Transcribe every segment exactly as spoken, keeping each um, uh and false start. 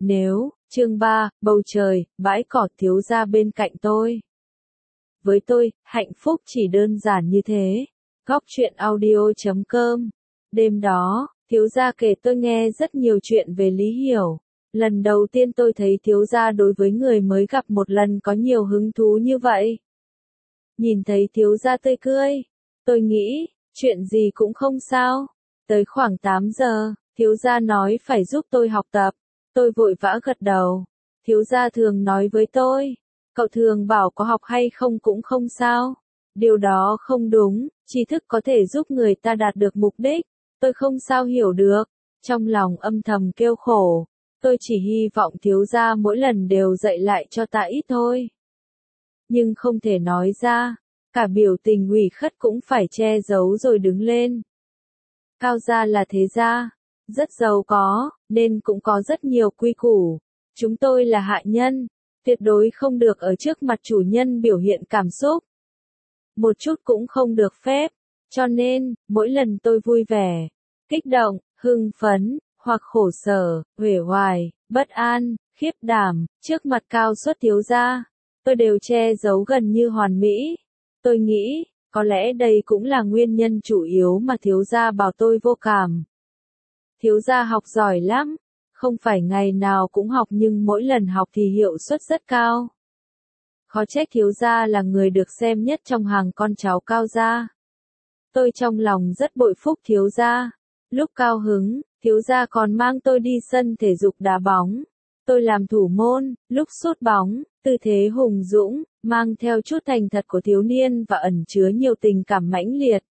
Nếu, chương ba, bầu trời, bãi cỏ thiếu gia bên cạnh tôi. Với tôi, hạnh phúc chỉ đơn giản như thế. Góc truyện audio chấm com. Đêm đó, thiếu gia kể tôi nghe rất nhiều chuyện về Lý Hiểu. Lần đầu tiên tôi thấy thiếu gia đối với người mới gặp một lần có nhiều hứng thú như vậy. Nhìn thấy thiếu gia tươi cười, tôi nghĩ, chuyện gì cũng không sao. Tới khoảng tám giờ, thiếu gia nói phải giúp tôi học tập. Tôi vội vã gật đầu. Thiếu gia thường nói với tôi, cậu thường bảo có học hay không cũng không sao. Điều đó không đúng, tri thức có thể giúp người ta đạt được mục đích. Tôi không sao hiểu được. Trong lòng âm thầm kêu khổ. Tôi chỉ hy vọng thiếu gia mỗi lần đều dạy lại cho ta ít thôi. Nhưng không thể nói ra. Cả biểu tình ủy khuất cũng phải che giấu rồi đứng lên. Cao gia là thế gia, rất giàu có, nên cũng có rất nhiều quy củ. Chúng tôi là hạ nhân, tuyệt đối không được ở trước mặt chủ nhân biểu hiện cảm xúc. Một chút cũng không được phép, cho nên, mỗi lần tôi vui vẻ, kích động, hưng phấn, hoặc khổ sở, uể oải, bất an, khiếp đảm, trước mặt Cao Suất thiếu gia, tôi đều che giấu gần như hoàn mỹ. Tôi nghĩ, có lẽ đây cũng là nguyên nhân chủ yếu mà thiếu gia bảo tôi vô cảm. Thiếu gia học giỏi lắm, không phải ngày nào cũng học nhưng mỗi lần học thì hiệu suất rất cao. Khó trách thiếu gia là người được xem nhất trong hàng con cháu Cao gia. Tôi trong lòng rất bội phục thiếu gia. Lúc cao hứng, thiếu gia còn mang tôi đi sân thể dục đá bóng. Tôi làm thủ môn, lúc sút bóng, tư thế hùng dũng, mang theo chút thành thật của thiếu niên và ẩn chứa nhiều tình cảm mãnh liệt.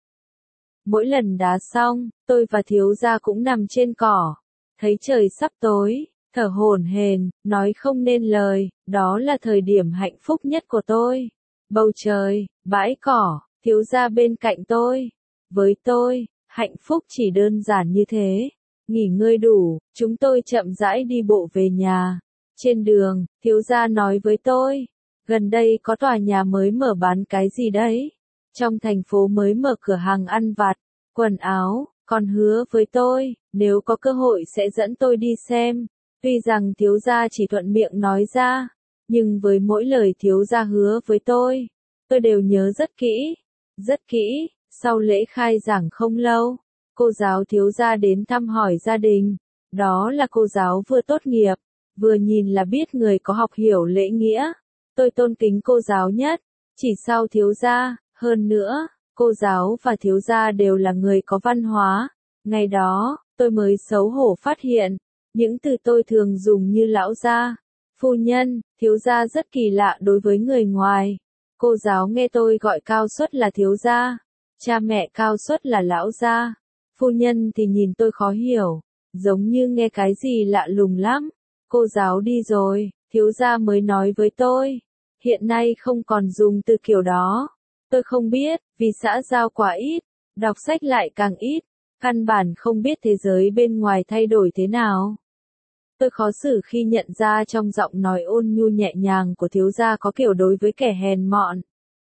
Mỗi lần đá xong, tôi và thiếu gia cũng nằm trên cỏ. Thấy trời sắp tối, thở hổn hển, nói không nên lời, đó là thời điểm hạnh phúc nhất của tôi. Bầu trời, bãi cỏ, thiếu gia bên cạnh tôi. Với tôi, hạnh phúc chỉ đơn giản như thế. Nghỉ ngơi đủ, chúng tôi chậm rãi đi bộ về nhà. Trên đường, thiếu gia nói với tôi, gần đây có tòa nhà mới mở bán cái gì đấy. Trong thành phố mới mở cửa hàng ăn vặt, quần áo, còn hứa với tôi, nếu có cơ hội sẽ dẫn tôi đi xem. Tuy rằng thiếu gia chỉ thuận miệng nói ra, nhưng với mỗi lời thiếu gia hứa với tôi, tôi đều nhớ rất kỹ, rất kỹ. Sau lễ khai giảng không lâu, cô giáo thiếu gia đến thăm hỏi gia đình. Đó là cô giáo vừa tốt nghiệp, vừa nhìn là biết người có học hiểu lễ nghĩa. Tôi tôn kính cô giáo nhất, chỉ sau thiếu gia. Hơn nữa, cô giáo và thiếu gia đều là người có văn hóa. Ngày đó, tôi mới xấu hổ phát hiện, những từ tôi thường dùng như lão gia, phu nhân, thiếu gia rất kỳ lạ đối với người ngoài. Cô giáo nghe tôi gọi Cao Suất là thiếu gia, cha mẹ Cao Suất là lão gia, phu nhân thì nhìn tôi khó hiểu, giống như nghe cái gì lạ lùng lắm. Cô giáo đi rồi, thiếu gia mới nói với tôi, hiện nay không còn dùng từ kiểu đó. Tôi không biết, vì xã giao quá ít, đọc sách lại càng ít, căn bản không biết thế giới bên ngoài thay đổi thế nào. Tôi khó xử khi nhận ra trong giọng nói ôn nhu nhẹ nhàng của thiếu gia có kiểu đối với kẻ hèn mọn.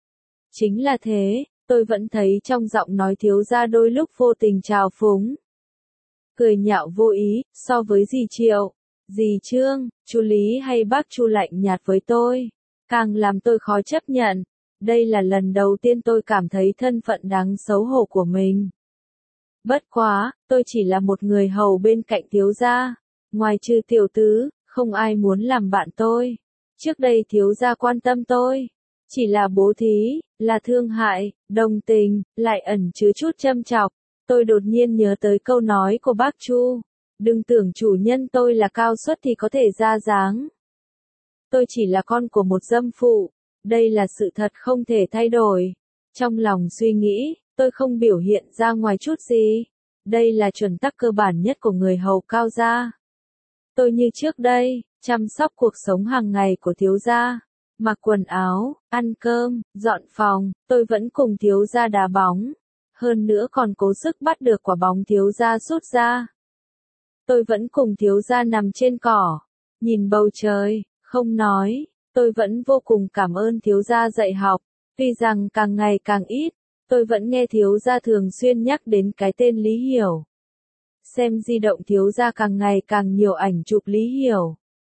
Chính là thế, tôi vẫn thấy trong giọng nói thiếu gia đôi lúc vô tình trào phúng. Cười nhạo vô ý, so với dì Triệu, dì Trương, chú Lý hay bác Chu lạnh nhạt với tôi, càng làm tôi khó chấp nhận. Đây là lần đầu tiên tôi cảm thấy thân phận đáng xấu hổ của mình. Bất quá, tôi chỉ là một người hầu bên cạnh thiếu gia. Ngoài trừ tiểu tứ, không ai muốn làm bạn tôi. Trước đây thiếu gia quan tâm tôi. Chỉ là bố thí, là thương hại, đồng tình, lại ẩn chứa chút châm chọc. Tôi đột nhiên nhớ tới câu nói của bác Chu. Đừng tưởng chủ nhân tôi là Cao Suất thì có thể ra dáng. Tôi chỉ là con của một dâm phụ. Đây là sự thật không thể thay đổi. Trong lòng suy nghĩ, tôi không biểu hiện ra ngoài chút gì. Đây là chuẩn tắc cơ bản nhất của người hầu Cao gia. Tôi như trước đây, chăm sóc cuộc sống hàng ngày của thiếu gia. Mặc quần áo, ăn cơm, dọn phòng, tôi vẫn cùng thiếu gia đá bóng. Hơn nữa còn cố sức bắt được quả bóng thiếu gia sút ra. Tôi vẫn cùng thiếu gia nằm trên cỏ, nhìn bầu trời, không nói. Tôi vẫn vô cùng cảm ơn thiếu gia dạy học, tuy rằng càng ngày càng ít, tôi vẫn nghe thiếu gia thường xuyên nhắc đến cái tên Lý Hiểu. Xem di động thiếu gia càng ngày càng nhiều ảnh chụp Lý Hiểu,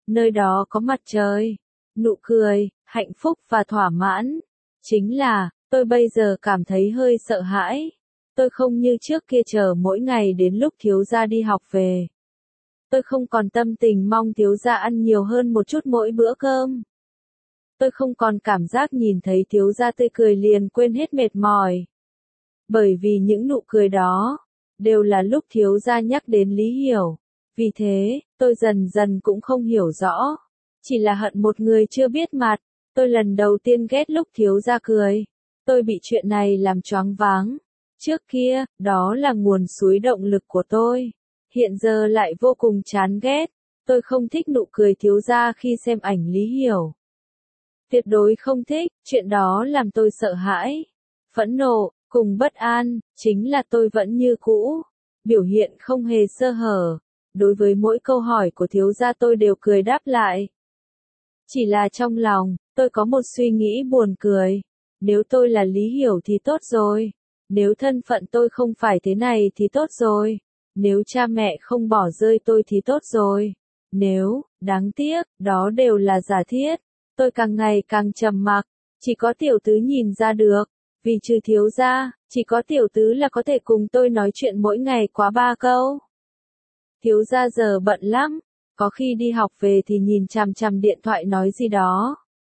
nơi đó có mặt trời, nụ cười, hạnh phúc và thỏa mãn. Chính là, tôi bây giờ cảm thấy hơi sợ hãi. Tôi không như trước kia chờ mỗi ngày đến lúc thiếu gia đi học về. Tôi không còn tâm tình mong thiếu gia ăn nhiều hơn một chút mỗi bữa cơm. Tôi không còn cảm giác nhìn thấy thiếu gia tươi cười liền quên hết mệt mỏi. Bởi vì những nụ cười đó, đều là lúc thiếu gia nhắc đến Lý Hiểu. Vì thế, tôi dần dần cũng không hiểu rõ. Chỉ là hận một người chưa biết mặt. Tôi lần đầu tiên ghét lúc thiếu gia cười. Tôi bị chuyện này làm choáng váng. Trước kia, đó là nguồn suối động lực của tôi. Hiện giờ lại vô cùng chán ghét. Tôi không thích nụ cười thiếu gia khi xem ảnh Lý Hiểu. Tuyệt đối không thích, chuyện đó làm tôi sợ hãi, phẫn nộ, cùng bất an, chính là tôi vẫn như cũ. Biểu hiện không hề sơ hở. Đối với mỗi câu hỏi của thiếu gia tôi đều cười đáp lại. Chỉ là trong lòng, tôi có một suy nghĩ buồn cười. Nếu tôi là Lý Hiểu thì tốt rồi. Nếu thân phận tôi không phải thế này thì tốt rồi. Nếu cha mẹ không bỏ rơi tôi thì tốt rồi. Nếu, đáng tiếc, đó đều là giả thiết. Tôi càng ngày càng trầm mặc. Chỉ có tiểu tứ nhìn ra được. Vì trừ thiếu gia, chỉ có tiểu tứ là có thể cùng tôi nói chuyện mỗi ngày quá ba câu. Thiếu gia giờ bận lắm. Có khi đi học về thì nhìn chằm chằm điện thoại nói gì đó.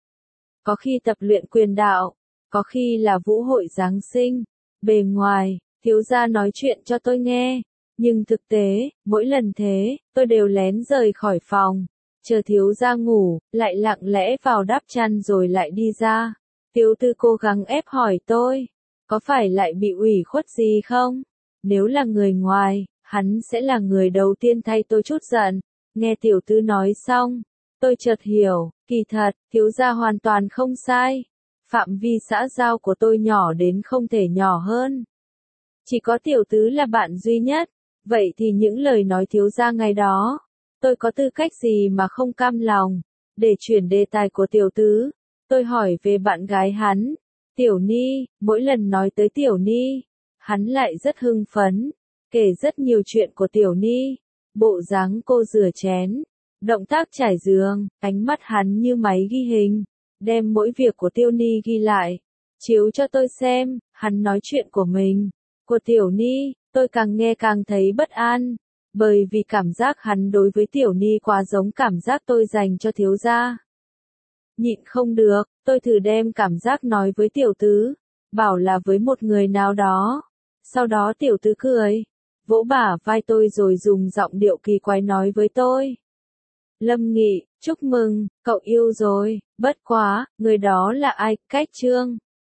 Có khi tập luyện quyền đạo. Có khi là vũ hội Giáng sinh. Bề ngoài, thiếu gia nói chuyện cho tôi nghe. Nhưng thực tế, mỗi lần thế, tôi đều lén rời khỏi phòng. Chờ thiếu gia ngủ, lại lặng lẽ vào đắp chăn rồi lại đi ra. Tiểu tư cố gắng ép hỏi tôi. Có phải lại bị ủy khuất gì không? Nếu là người ngoài, hắn sẽ là người đầu tiên thay tôi chút giận. Nghe tiểu tư nói xong, tôi chợt hiểu, kỳ thật, thiếu gia hoàn toàn không sai. Phạm vi xã giao của tôi nhỏ đến không thể nhỏ hơn. Chỉ có tiểu tứ là bạn duy nhất. Vậy thì những lời nói thiếu gia ngày đó, tôi có tư cách gì mà không cam lòng. Để chuyển đề tài của tiểu tứ, tôi hỏi về bạn gái hắn, Tiểu Ni. Mỗi lần nói tới Tiểu Ni, hắn lại rất hưng phấn, kể rất nhiều chuyện của Tiểu Ni. Bộ dáng cô rửa chén, động tác trải giường, ánh mắt hắn như máy ghi hình, đem mỗi việc của Tiểu Ni ghi lại, chiếu cho tôi xem. Hắn nói chuyện của mình, của Tiểu Ni, tôi càng nghe càng thấy bất an, bởi vì cảm giác hắn đối với Tiểu Ni quá giống cảm giác tôi dành cho thiếu gia. Nhịn không được, tôi thử đem cảm giác nói với tiểu tứ, bảo là với một người nào đó. Sau đó tiểu tứ cười, vỗ bả vai tôi rồi dùng giọng điệu kỳ quái nói với tôi. Lâm Nghị, chúc mừng, cậu yêu rồi, bất quá, người đó là ai? Cách Trương.